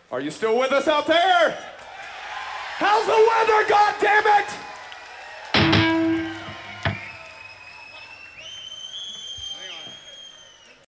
Are you still with us out there? How's the weather, goddammit?